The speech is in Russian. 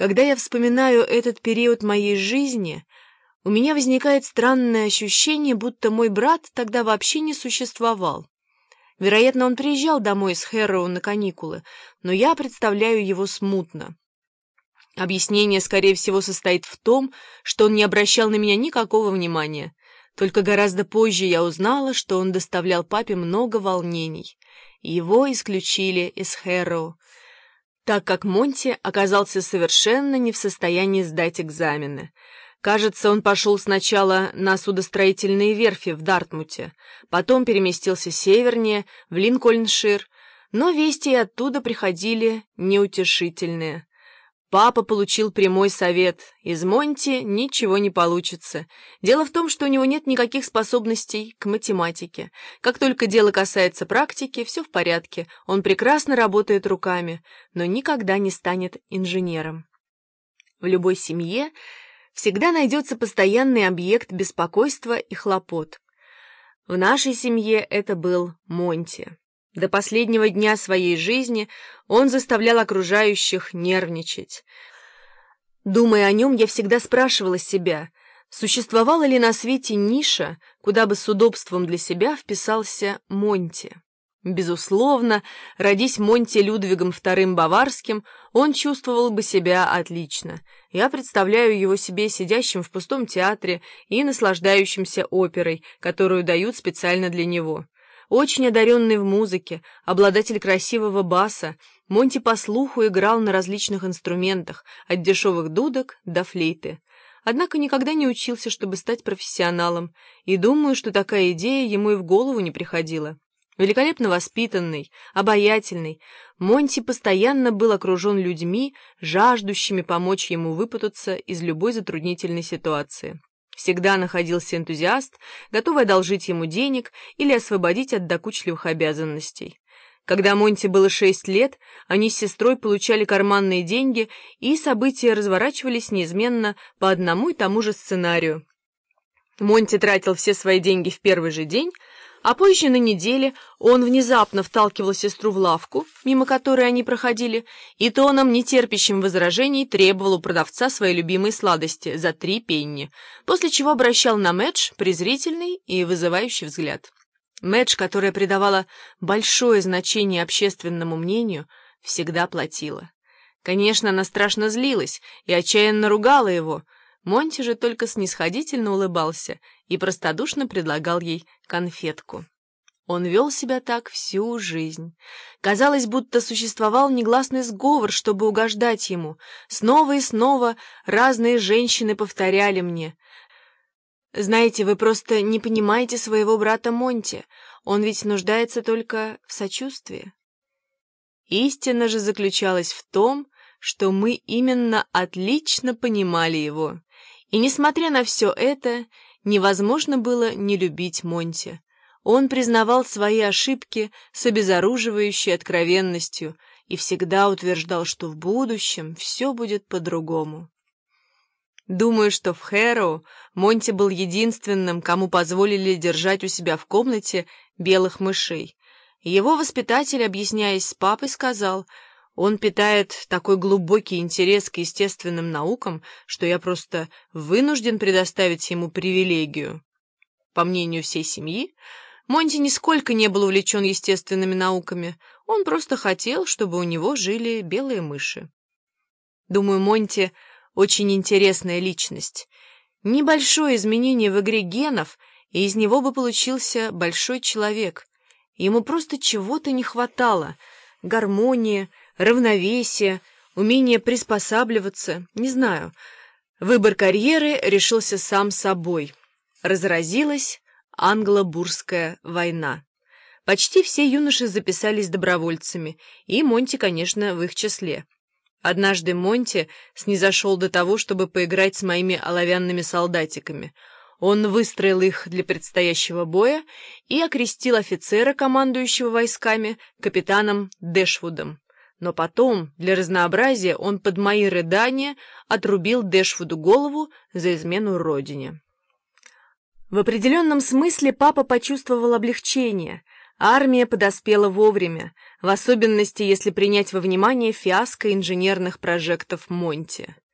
Когда я вспоминаю этот период моей жизни, у меня возникает странное ощущение, будто мой брат тогда вообще не существовал. Вероятно, он приезжал домой из Хэрроу на каникулы, но я представляю его смутно. Объяснение, скорее всего, состоит в том, что он не обращал на меня никакого внимания. Только гораздо позже я узнала, что он доставлял папе много волнений. Его исключили из Хэрроу, так как Монти оказался совершенно не в состоянии сдать экзамены. Кажется, он пошел сначала на судостроительные верфи в Дартмуте, потом переместился севернее, в Линкольншир, но вести и оттуда приходили неутешительные. Папа получил прямой совет: из Монти ничего не получится. Дело в том, что у него нет никаких способностей к математике. Как только дело касается практики, все в порядке, он прекрасно работает руками, но никогда не станет инженером. В любой семье всегда найдется постоянный объект беспокойства и хлопот. В нашей семье это был Монти. До последнего дня своей жизни он заставлял окружающих нервничать. Думая о нем, я всегда спрашивала себя, существовала ли на свете ниша, куда бы с удобством для себя вписался Монти. Безусловно, родись Монти Людвигом II Баварским, он чувствовал бы себя отлично. Я представляю его себе сидящим в пустом театре и наслаждающимся оперой, которую дают специально для него. Очень одаренный в музыке, обладатель красивого баса, Монти по слуху играл на различных инструментах, от дешевых дудок до флейты. Однако никогда не учился, чтобы стать профессионалом, и думаю, что такая идея ему и в голову не приходила. Великолепно воспитанный, обаятельный, Монти постоянно был окружен людьми, жаждущими помочь ему выпутаться из любой затруднительной ситуации. Всегда находился энтузиаст, готовый одолжить ему денег или освободить от докучливых обязанностей. Когда Монти было 6 лет, они с сестрой получали карманные деньги, и события разворачивались неизменно по одному и тому же сценарию. Монти тратил все свои деньги в первый же день, а позже на неделе он внезапно вталкивал сестру в лавку, мимо которой они проходили, и тоном, нетерпящим возражений, требовал у продавца свои любимые сладости за 3 пенни, после чего обращал на Мэдж презрительный и вызывающий взгляд. Мэдж, которая придавала большое значение общественному мнению, всегда платила. Конечно, она страшно злилась и отчаянно ругала его. Монти же только снисходительно улыбался и простодушно предлагал ей конфетку. Он вел себя так всю жизнь. Казалось, будто существовал негласный сговор, чтобы угождать ему. Снова и снова разные женщины повторяли мне: «Знаете, вы просто не понимаете своего брата Монти. Он ведь нуждается только в сочувствии». Истина же заключалась в том, что мы именно отлично понимали его. И, несмотря на все это, невозможно было не любить Монти. Он признавал свои ошибки с обезоруживающей откровенностью и всегда утверждал, что в будущем все будет по-другому. Думаю, что в Хэрроу Монти был единственным, кому позволили держать у себя в комнате белых мышей. Его воспитатель, объясняясь с папой, сказал: «Он питает такой глубокий интерес к естественным наукам, что я просто вынужден предоставить ему привилегию». По мнению всей семьи, Монти нисколько не был увлечен естественными науками, он просто хотел, чтобы у него жили белые мыши. Думаю, Монти очень интересная личность. Небольшое изменение в игре генов, и из него бы получился большой человек. Ему просто чего-то не хватало: гармонии, равновесия, умение приспосабливаться, не знаю. Выбор карьеры решился сам собой. Разразилась англо-бурская война. Почти все юноши записались добровольцами, и Монти, конечно, в их числе. Однажды Монти снизошел до того, чтобы поиграть с моими оловянными солдатиками. Он выстроил их для предстоящего боя и окрестил офицера, командующего войсками, капитаном Дэшвудом. Но потом, для разнообразия, он под мои рыдания отрубил Дэшвуду голову за измену родине. В определенном смысле папа почувствовал облегчение. Армия подоспела вовремя, в особенности если принять во внимание фиаско инженерных прожектов Монти.